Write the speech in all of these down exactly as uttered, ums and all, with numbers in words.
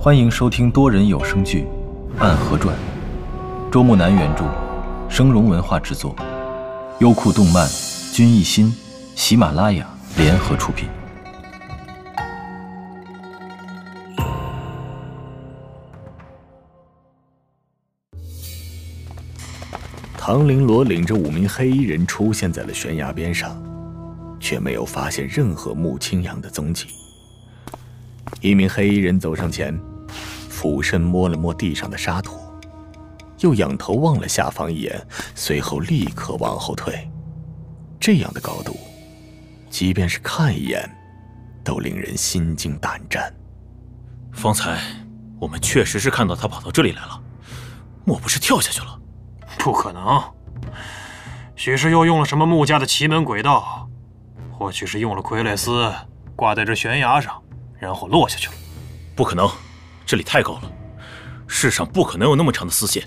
欢迎收听多人有声剧《暗河传》，周木南原著，声荣文化制作，优酷动漫、君艺心、喜马拉雅联合出品。 唐绫罗领着五名黑衣人出现在了悬崖边上，却没有发现任何穆清扬的踪迹。一名黑衣人走上前，俯身摸了摸地上的沙土，又仰头望了下方一眼，随后立刻往后退。这样的高度，即便是看一眼，都令人心惊胆战。 方才我们确实是看到他跑到这里来了，莫不是跳下去了？ 不可能，许是又用了什么穆家的奇门诡道，或许是用了傀儡丝挂在这悬崖上，然后落下去了。 不可能，这里太高了，世上不可能有那么长的丝线。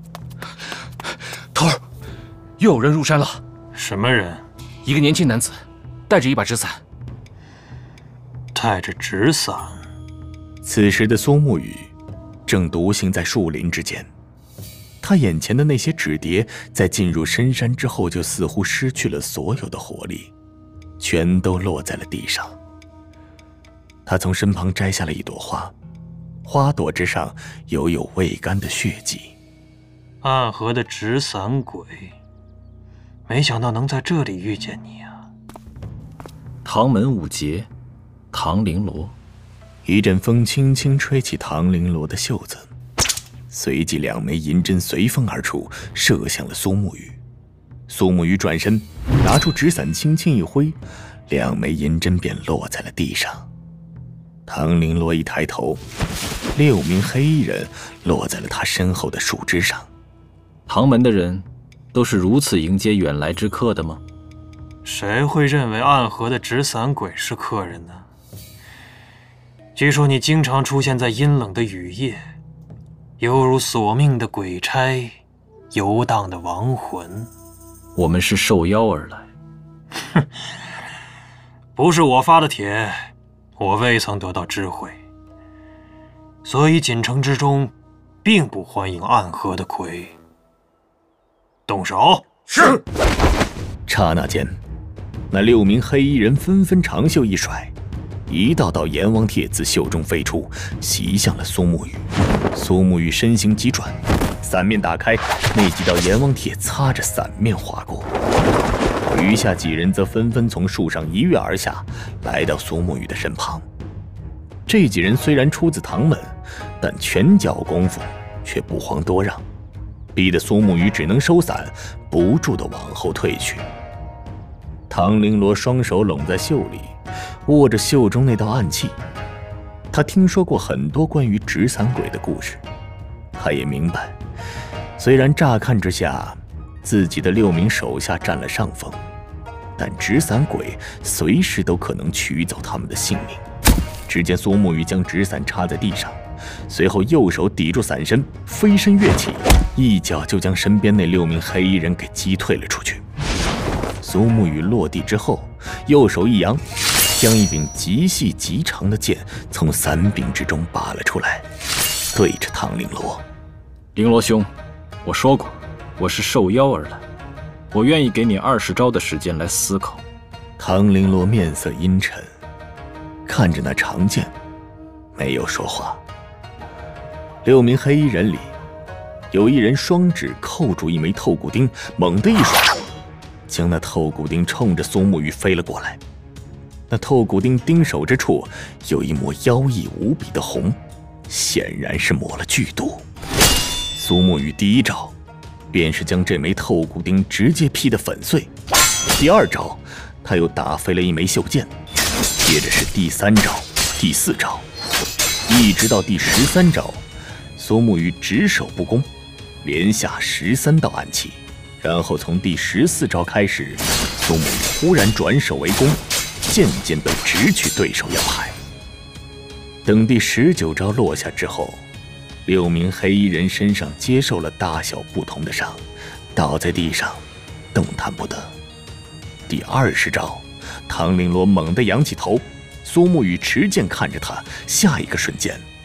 头儿，又有人入山了。 什么人？ 一个年轻男子，带着一把纸伞。 带着纸伞。 此时的苏沐雨正独行在树林之间，他眼前的那些纸碟在进入深山之后就似乎失去了所有的活力，全都落在了地上。他从身旁摘下了一朵花，花朵之上犹有未干的血迹。 暗河的纸伞鬼，没想到能在这里遇见你啊！ 唐门五杰，唐绫罗。 一阵风轻轻吹起唐绫罗的袖子，随即两枚银针随风而出，射向了苏沐雨。苏沐雨转身，拿出纸伞轻轻一挥，两枚银针便落在了地上。唐绫罗一抬头，六名黑衣人落在了他身后的树枝上。 唐门的人都是如此迎接远来之客的吗？ 谁会认为暗河的纸伞鬼是客人呢？据说你经常出现在阴冷的雨夜，犹如索命的鬼差，游荡的亡魂。 我们是受邀而来。 哼，不是我发的帖，我未曾得到知会，所以锦城之中并不欢迎暗河的魁。动手！ 是。刹那间，那六名黑衣人纷纷长袖一甩，一道道阎王帖自袖中飞出，袭向了苏沐雨。苏沐雨身形急转，伞面打开，那几道阎王帖擦着伞面划过。余下几人则纷纷从树上一跃而下，来到苏沐雨的身旁。这几人虽然出自唐门，但拳脚功夫却不遑多让，逼得苏沐雨只能收伞，不住地往后退去。唐绫罗双手拢在袖里，握着袖中那道暗器。他听说过很多关于纸伞鬼的故事，他也明白，虽然乍看之下自己的六名手下占了上风，但纸伞鬼随时都可能取走他们的性命。只见苏沐雨将纸伞插在地上，随后右手抵住伞身，飞身跃起，一脚就将身边那六名黑衣人给击退了出去。苏沐雨落地之后，右手一扬，将一柄极细极长的剑从伞柄之中拔了出来，对着唐绫罗。 绫罗兄，我说过，我是受邀而来，我愿意给你二十招的时间来思考。 唐绫罗面色阴沉，看着那长剑，没有说话。六名黑衣人里，有一人双指扣住一枚透骨钉，猛地一甩，将那透骨钉冲着苏沐雨飞了过来。那透骨钉钉手之处有一抹妖异无比的红，显然是抹了剧毒。苏沐雨第一招便是将这枚透骨钉直接劈得粉碎，第二招他又打飞了一枚袖剑，接着是第三招、第四招，一直到第十三招，苏沐雨只手不攻，连下十三道暗器。然后从第十四招开始，苏沐雨忽然转手为攻，渐渐地直取对手要害。等第十九招落下之后，六名黑衣人身上接受了大小不同的伤，倒在地上动弹不得。第二十招，唐绫罗猛地扬起头，苏沐雨持剑看着他，下一个瞬间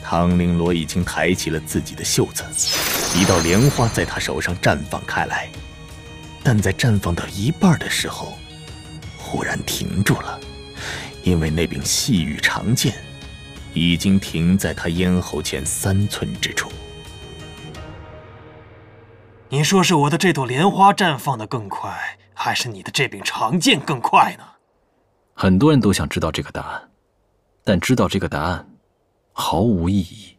唐绫罗已经抬起了自己的袖子，一道莲花在他手上绽放开来，但在绽放到一半的时候，忽然停住了，因为那柄细玉长剑已经停在他咽喉前三寸之处。 你说是我的这朵莲花绽放得更快，还是你的这柄长剑更快呢？ 很多人都想知道这个答案，但知道这个答案毫无意义。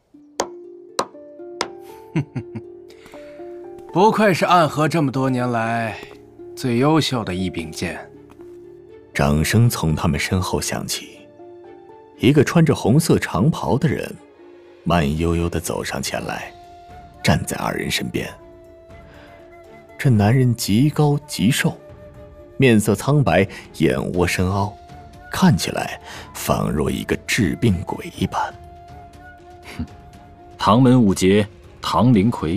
不愧是暗河这么多年来最优秀的一柄剑。 掌声从他们身后响起，一个穿着红色长袍的人慢悠悠地走上前来，站在二人身边。这男人极高极瘦，面色苍白，眼窝深凹，看起来仿若一个治病鬼一般。 哼，唐门五杰唐灵魁。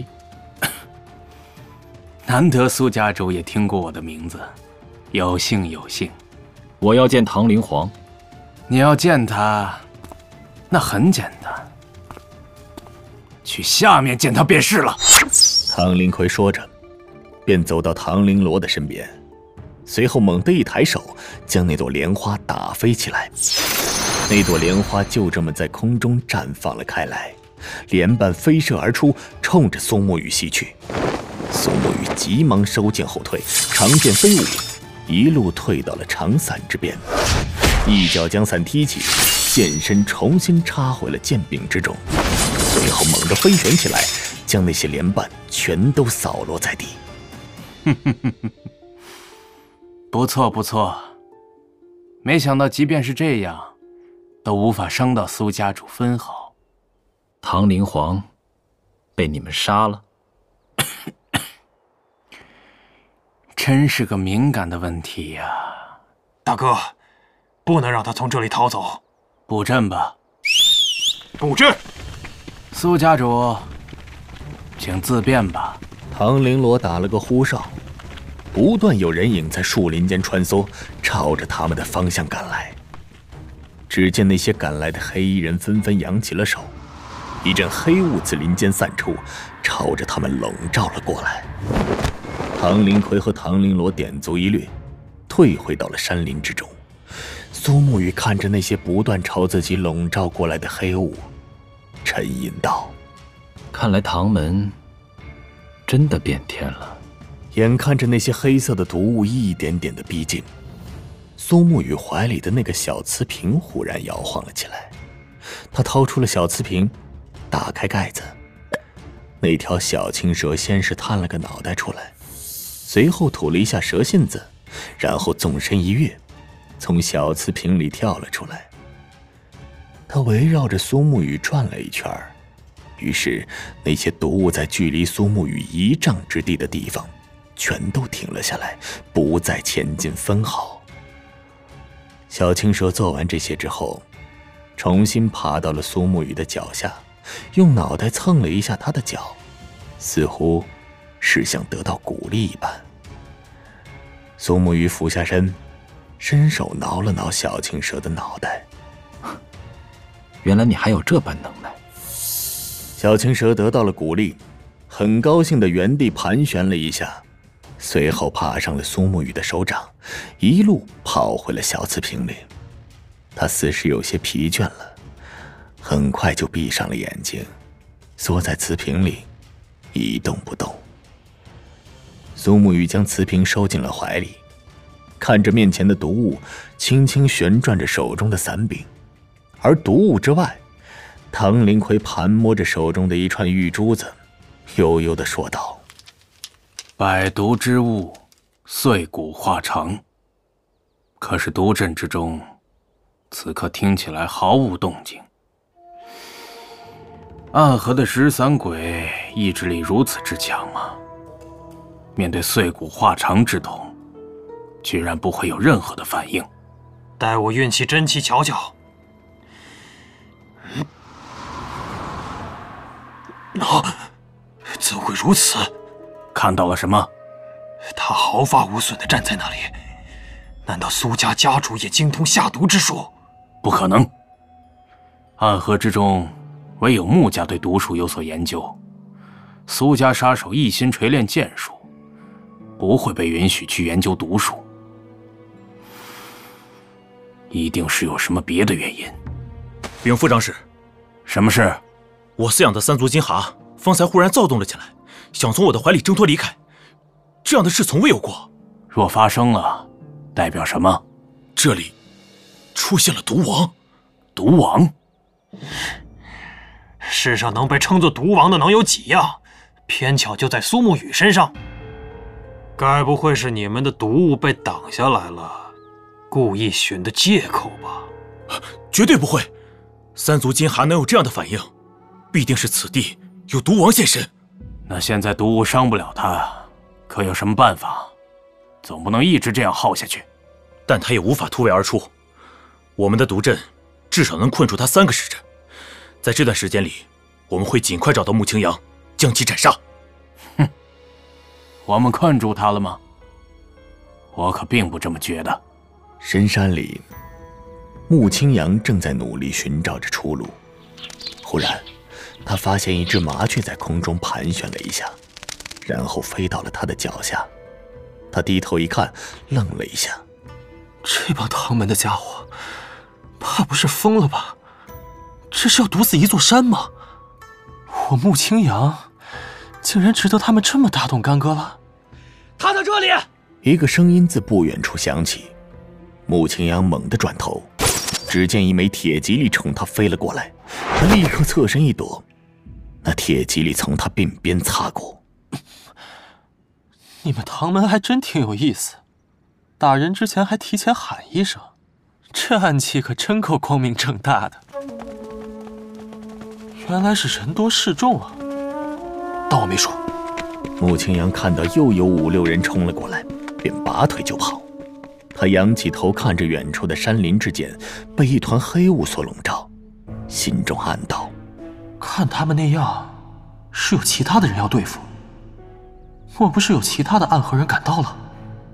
难得苏家主也听过我的名字，有幸有幸。 我要见唐灵皇。 你要见他，那很简单，去下面见他便是了。 唐灵魁说着，便走到唐绫罗的身边，随后猛地一抬手，将那朵莲花打飞起来。那朵莲花就这么在空中绽放了开来，莲瓣飞射而出，冲着苏沐雨袭去。苏沐雨急忙收剑后退，长剑飞舞，一路退到了长伞之边，一脚将伞踢起，剑身重新插回了剑柄之中，随后猛地飞旋起来，将那些莲瓣全都扫落在地。 不错不错，没想到即便是这样，都无法伤到苏家主分毫。 唐灵皇被你们杀了？ 真是个敏感的问题呀！ 大哥，不能让他从这里逃走。 布阵吧。 布阵。 苏家主，请自便吧。 唐绫罗打了个呼哨，不断有人影在树林间穿梭，朝着他们的方向赶来。只见那些赶来的黑衣人纷纷扬起了手，一阵黑雾自林间散出，朝着他们笼罩了过来。唐灵魁和唐绫罗点足一掠，退回到了山林之中。苏沐雨看着那些不断朝自己笼罩过来的黑雾，沉吟道：“ 看来唐门真的变天了。” 眼看着那些黑色的毒雾一点点的逼近，苏沐雨怀里的那个小瓷瓶忽然摇晃了起来。他掏出了小瓷瓶，打开盖子，那条小青蛇先是探了个脑袋出来，随后吐了一下蛇信子，然后纵身一跃，从小瓷瓶里跳了出来。他围绕着苏沐雨转了一圈，于是那些毒物在距离苏沐雨一丈之地的地方全都停了下来，不再前进分毫。小青蛇做完这些之后，重新爬到了苏沐雨的脚下，用脑袋蹭了一下他的脚，似乎是想得到鼓励一般。苏沐雨俯下身，伸手挠了挠小青蛇的脑袋。 原来你还有这般能耐。 小青蛇得到了鼓励，很高兴地原地盘旋了一下，随后爬上了苏沐雨的手掌，一路跑回了小瓷瓶里。他似是有些疲倦了，很快就闭上了眼睛，缩在瓷瓶里一动不动。苏沐雨将瓷瓶收进了怀里，看着面前的毒雾，轻轻旋转着手中的伞柄。而毒雾之外，唐灵魁盘摸着手中的一串玉珠子，悠悠地说道：“ 百毒之物，碎骨化成。可是毒阵之中，此刻听起来毫无动静。暗河的十散鬼意志力如此之强吗？面对碎骨化成之瞳，居然不会有任何的反应。 待我运气真气瞧瞧。”啊！怎会如此？ 看到了什么？ 他毫发无损地站在那里，难道苏家家主也精通下毒之术？ 不可能！暗河之中唯有穆家对毒术有所研究，苏家杀手一心锤炼剑术，不会被允许去研究毒术。一定是有什么别的原因。 禀副长史， 什么事？ 我饲养的三足金蛤方才忽然躁动了起来，想从我的怀里挣脱离开，这样的事从未有过。 若发生了，代表什么？ 这里出现了毒王。 毒王？ 世上能被称作毒王的能有几样？偏巧就在苏沐雨身上。该不会是你们的毒物被挡下来了，故意寻的借口吧？ 绝对不会，三足金蛤能有这样的反应，必定是此地有毒王现身。 那现在毒物伤不了他，可有什么办法？总不能一直这样耗下去。 但他也无法突围而出，我们的毒阵至少能困住他三个时辰。在这段时间里，我们会尽快找到穆青阳，将其斩杀。 哼，我们困住他了吗？我可并不这么觉得。 深山里，穆青阳正在努力寻找着出路。忽然，他发现一只麻雀在空中盘旋了一下，然后飞到了他的脚下。他低头一看，愣了一下。 这帮唐门的家伙，怕不是疯了吧？这是要毒死一座山吗？我穆青阳，竟然值得他们这么大动干戈了？ 他在这里！ 一个声音自不远处响起。穆青阳猛地转头，只见一枚铁蒺藜冲他飞了过来，他立刻侧身一躲，那铁蒺藜从他鬓边擦过。 你们唐门还真挺有意思，打人之前还提前喊一声，这暗器可真够光明正大的。原来是人多势众啊，当我没说。 穆青阳看到又有五六人冲了过来，便拔腿就跑。他仰起头看着远处的山林之间被一团黑雾所笼罩，心中暗道： 看他们那样，是有其他的人要对付。莫不是有其他的暗河人赶到了？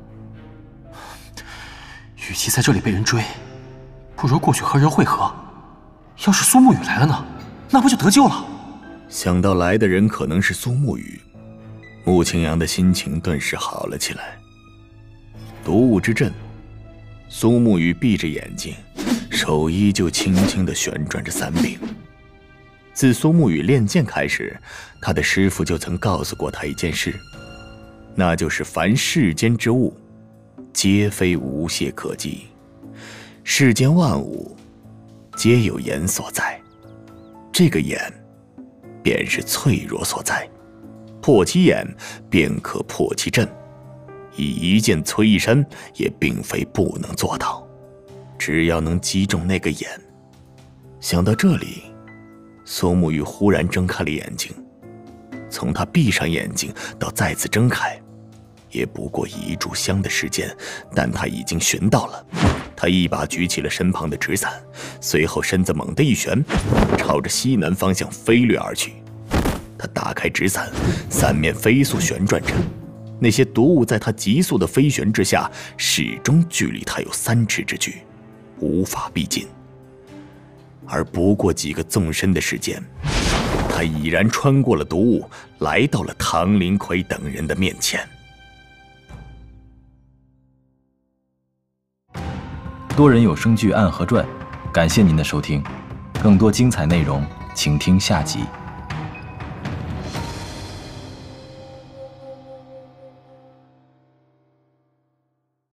与其在这里被人追，不如过去和人会合。要是苏沐雨来了呢，那不就得救了？ 想到来的人可能是苏沐雨，穆青阳的心情顿时好了起来。毒雾之阵，苏沐雨闭着眼睛，手依旧轻轻地旋转着三柄。自苏沐雨练剑开始，他的师父就曾告诉过他一件事，那就是凡世间之物，皆非无懈可击。世间万物，皆有眼所在，这个眼，便是脆弱所在。破其眼，便可破其阵。以一剑摧一山，也并非不能做到，只要能击中那个眼。想到这里，苏沐雨忽然睁开了眼睛。从他闭上眼睛到再次睁开，也不过一炷香的时间，但他已经寻到了。他一把举起了身旁的纸伞，随后身子猛地一旋，朝着西南方向飞掠而去。他打开纸伞，伞面飞速旋转着，那些毒物在他急速的飞旋之下，始终距离他有三尺之距，无法逼近。而不过几个纵身的时间，他已然穿过了毒雾，来到了唐林奎等人的面前。 多人有声剧《暗河传》，感谢您的收听，更多精彩内容，请听下集。